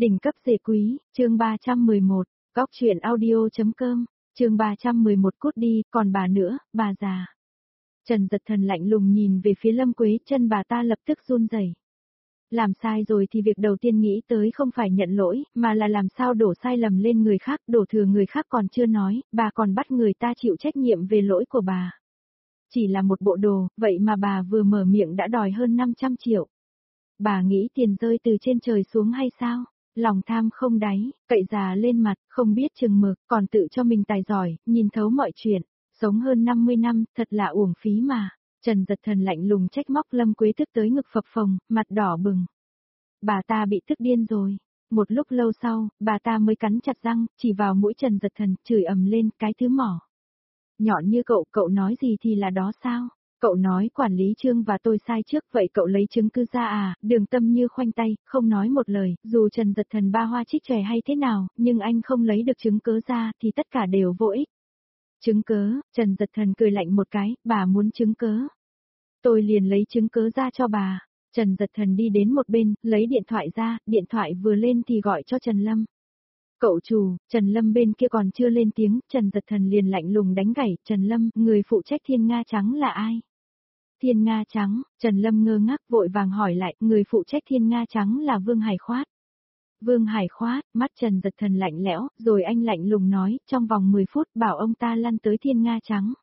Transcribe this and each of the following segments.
Đỉnh cấp dề quý, chương 311, góc truyện audio.com, chương 311 cút đi, còn bà nữa, bà già. Trần Dật Thần lạnh lùng nhìn về phía Lâm Quế, chân bà ta lập tức run rẩy. Làm sai rồi thì việc đầu tiên nghĩ tới không phải nhận lỗi, mà là làm sao đổ sai lầm lên người khác, đổ thừa người khác còn chưa nói, bà còn bắt người ta chịu trách nhiệm về lỗi của bà. Chỉ là một bộ đồ, vậy mà bà vừa mở miệng đã đòi hơn 500 triệu. Bà nghĩ tiền rơi từ trên trời xuống hay sao? Lòng tham không đáy, cậy già lên mặt, không biết chừng mực, còn tự cho mình tài giỏi, nhìn thấu mọi chuyện. Sống hơn 50 năm, thật là uổng phí mà. Trần Dật Thần lạnh lùng trách móc Lâm Quế tức tới ngực phập phồng, mặt đỏ bừng. Bà ta bị tức điên rồi. Một lúc lâu sau, bà ta mới cắn chặt răng, chỉ vào mũi Trần Dật Thần, chửi ầm lên, cái thứ mỏ. Nhọn như cậu nói gì thì là đó sao? Cậu nói quản lý Trương và tôi sai trước, vậy cậu lấy chứng cứ ra à? Đường Tâm Như khoanh tay, không nói một lời, dù Trần Dật Thần ba hoa trích chòe hay thế nào, nhưng anh không lấy được chứng cứ ra thì tất cả đều vô ích. Chứng cứ? Trần Dật Thần cười lạnh một cái, bà muốn chứng cứ. Tôi liền lấy chứng cứ ra cho bà. Trần Dật Thần đi đến một bên, lấy điện thoại ra, điện thoại vừa lên thì gọi cho Trần Lâm. Cậu chủ, Trần Lâm bên kia còn chưa lên tiếng, Trần Dật Thần liền lạnh lùng đánh gãy, Trần Lâm, người phụ trách Thiên Nga Trắng là ai? Thiên Nga Trắng, Trần Lâm ngơ ngác vội vàng hỏi lại, người phụ trách Thiên Nga Trắng là Vương Hải Khoát. Vương Hải Khoát, mắt Trần Dật Thần lạnh lẽo, rồi anh lạnh lùng nói, trong vòng 10 phút bảo ông ta lăn tới Thiên Nga Trắng.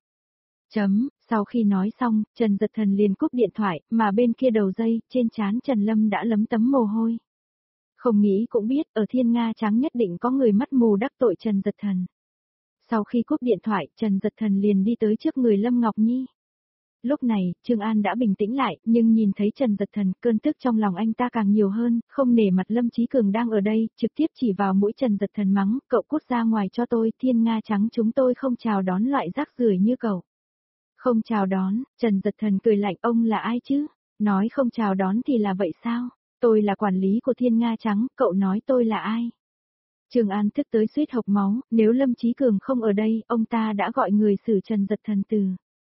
Sau khi nói xong, Trần Dật Thần liền cúp điện thoại, mà bên kia đầu dây, trên trán Trần Lâm đã lấm tấm mồ hôi. Không nghĩ cũng biết, ở Thiên Nga Trắng nhất định có người mắt mù đắc tội Trần Dật Thần. Sau khi cúp điện thoại, Trần Dật Thần liền đi tới trước người Lâm Ngọc Nhi. Lúc này, Trương An đã bình tĩnh lại, nhưng nhìn thấy Trần Dật Thần, cơn tức trong lòng anh ta càng nhiều hơn, không nể mặt Lâm Chí Cường đang ở đây, trực tiếp chỉ vào mũi Trần Dật Thần mắng, cậu cút ra ngoài cho tôi, Thiên Nga Trắng chúng tôi không chào đón loại rác rưởi như cậu. Không chào đón, Trần Dật Thần cười lạnh, ông là ai chứ? Nói không chào đón thì là vậy sao? Tôi là quản lý của Thiên Nga Trắng, cậu nói tôi là ai? Trương An tức tới suýt hộc máu, nếu Lâm Chí Cường không ở đây, ông ta đã gọi người xử Trần Dật Thần từ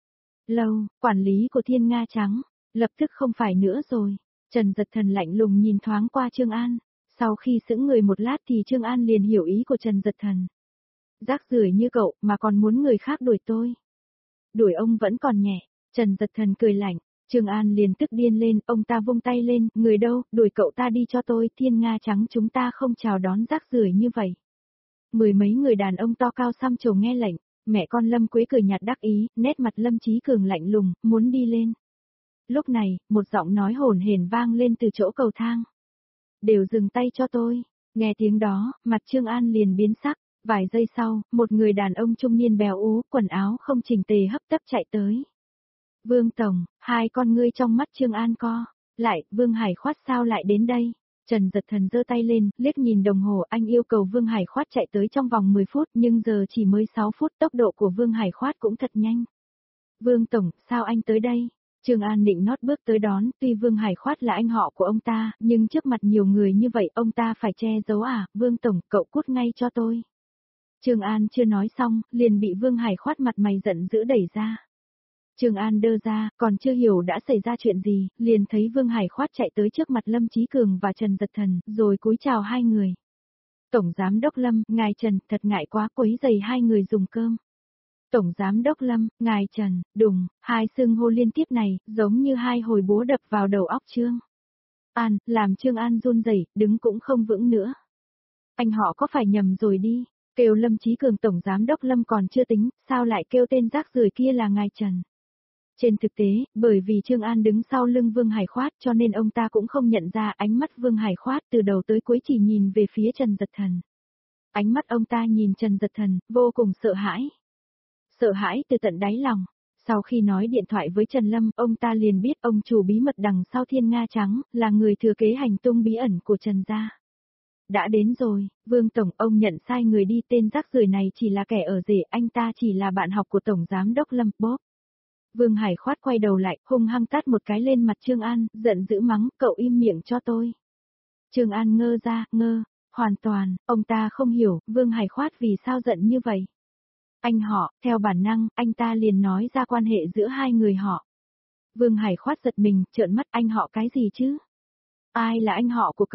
lâu, quản lý của Thiên Nga Trắng, lập tức không phải nữa rồi. Trần Dật Thần lạnh lùng nhìn thoáng qua Trương An, sau khi sững người một lát thì Trương An liền hiểu ý của Trần Dật Thần. Rác rưởi như cậu mà còn muốn người khác đuổi tôi. Đuổi ông vẫn còn nhẹ, Trần Dật Thần cười lạnh. Trương An liền tức điên lên, ông ta vung tay lên, người đâu, đuổi cậu ta đi cho tôi, Thiên Nga Trắng chúng ta không chào đón rác rưởi như vậy. Mười mấy người đàn ông to cao xăm trổ nghe lệnh, mẹ con Lâm Quế cười nhạt đắc ý, nét mặt Lâm Chí Cường lạnh lùng, muốn đi lên. Lúc này, một giọng nói hồn hển vang lên từ chỗ cầu thang. Đều dừng tay cho tôi, nghe tiếng đó, mặt Trương An liền biến sắc, vài giây sau, một người đàn ông trung niên béo ú, quần áo không chỉnh tề hấp tấp chạy tới. Vương Tổng, hai con ngươi trong mắt Trương An co lại, Vương Hải Khoát sao lại đến đây? Trần Dật Thần giơ tay lên, liếc nhìn đồng hồ, anh yêu cầu Vương Hải Khoát chạy tới trong vòng 10 phút, nhưng giờ chỉ mới 6 phút, tốc độ của Vương Hải Khoát cũng thật nhanh. Vương Tổng, sao anh tới đây? Trương An định nót bước tới đón, tuy Vương Hải Khoát là anh họ của ông ta, nhưng trước mặt nhiều người như vậy ông ta phải che giấu à? Vương Tổng, cậu cút ngay cho tôi. Trương An chưa nói xong, liền bị Vương Hải Khoát mặt mày giận dữ đẩy ra. Trương An đơ ra, còn chưa hiểu đã xảy ra chuyện gì, liền thấy Vương Hải Khoát chạy tới trước mặt Lâm Chí Cường và Trần Dật Thần, rồi cúi chào hai người. Tổng Giám Đốc Lâm, ngài Trần, thật ngại quá quấy rầy hai người dùng cơm. Tổng Giám Đốc Lâm, ngài Trần, đùng, hai xưng hô liên tiếp này, giống như hai hồi búa đập vào đầu óc Trương An, làm Trương An run rẩy, đứng cũng không vững nữa. Anh họ có phải nhầm rồi đi, kêu Lâm Chí Cường Tổng Giám Đốc Lâm còn chưa tính, sao lại kêu tên rác rưởi kia là ngài Trần. Trên thực tế, bởi vì Trương An đứng sau lưng Vương Hải Khoát cho nên ông ta cũng không nhận ra ánh mắt Vương Hải Khoát từ đầu tới cuối chỉ nhìn về phía Trần Dật Thần. Ánh mắt ông ta nhìn Trần Dật Thần, vô cùng sợ hãi. Sợ hãi từ tận đáy lòng. Sau khi nói điện thoại với Trần Lâm, ông ta liền biết ông chủ bí mật đằng sau Thiên Nga Trắng, là người thừa kế hành tung bí ẩn của Trần gia. Đã đến rồi, Vương Tổng, ông nhận sai người đi, tên rác rưởi này chỉ là kẻ ở rể, anh ta chỉ là bạn học của Tổng Giám Đốc Lâm, bóp. Vương Hải Khoát quay đầu lại, hung hăng tát một cái lên mặt Trương An, giận dữ mắng, cậu im miệng cho tôi. Trương An ngơ ra, hoàn toàn, ông ta không hiểu, Vương Hải Khoát vì sao giận như vậy. Anh họ, theo bản năng, anh ta liền nói ra quan hệ giữa hai người họ. Vương Hải Khoát giật mình, trợn mắt, anh họ cái gì chứ? Ai là anh họ của cậu?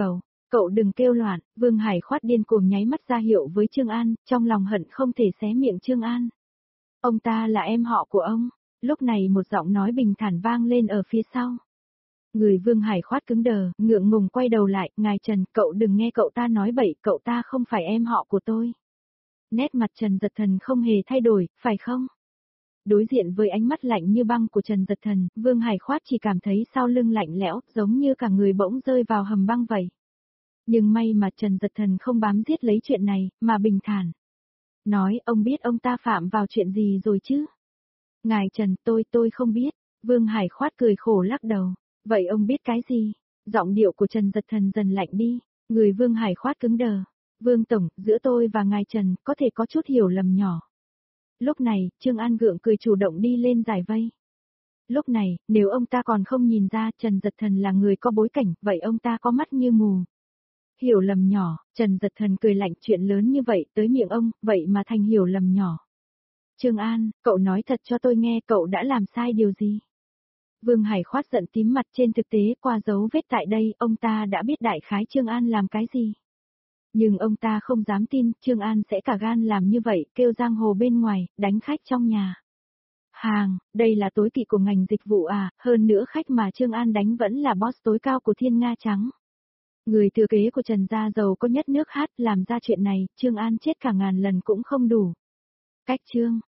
cậu đừng kêu loạn, Vương Hải Khoát điên cuồng nháy mắt ra hiệu với Trương An, trong lòng hận không thể xé miệng Trương An. Ông ta là em họ của ông. Lúc này một giọng nói bình thản vang lên ở phía sau. Người Vương Hải Khoát cứng đờ, ngượng ngùng quay đầu lại, ngài Trần, cậu đừng nghe cậu ta nói bậy, cậu ta không phải em họ của tôi. Nét mặt Trần Dật Thần không hề thay đổi, phải không? Đối diện với ánh mắt lạnh như băng của Trần Dật Thần, Vương Hải Khoát chỉ cảm thấy sau lưng lạnh lẽo, giống như cả người bỗng rơi vào hầm băng vậy. Nhưng may mà Trần Dật Thần không bám giết lấy chuyện này, mà bình thản. Nói, ông biết ông ta phạm vào chuyện gì rồi chứ? Ngài Trần, tôi không biết. Vương Hải Khoát cười khổ lắc đầu. Vậy ông biết cái gì? Giọng điệu của Trần Dật Thần dần lạnh đi. Người Vương Hải Khoát cứng đờ. Vương Tổng, giữa tôi và ngài Trần, có thể có chút hiểu lầm nhỏ. Lúc này, Trương An gượng cười chủ động đi lên giải vây. Lúc này, nếu ông ta còn không nhìn ra Trần Dật Thần là người có bối cảnh, vậy ông ta có mắt như mù. Hiểu lầm nhỏ, Trần Dật Thần cười lạnh, chuyện lớn như vậy tới miệng ông, vậy mà thành hiểu lầm nhỏ. Trương An, cậu nói thật cho tôi nghe, cậu đã làm sai điều gì? Vương Hải Khoát giận tím mặt, trên thực tế qua dấu vết tại đây, ông ta đã biết đại khái Trương An làm cái gì. Nhưng ông ta không dám tin, Trương An sẽ cả gan làm như vậy, kêu giang hồ bên ngoài, đánh khách trong nhà. Đây là tối kỵ của ngành dịch vụ à, hơn nữa khách mà Trương An đánh vẫn là boss tối cao của Thiên Nga Trắng. Người thừa kế của Trần gia giàu có nhất nước hát, làm ra chuyện này, Trương An chết cả ngàn lần cũng không đủ. Cách Trương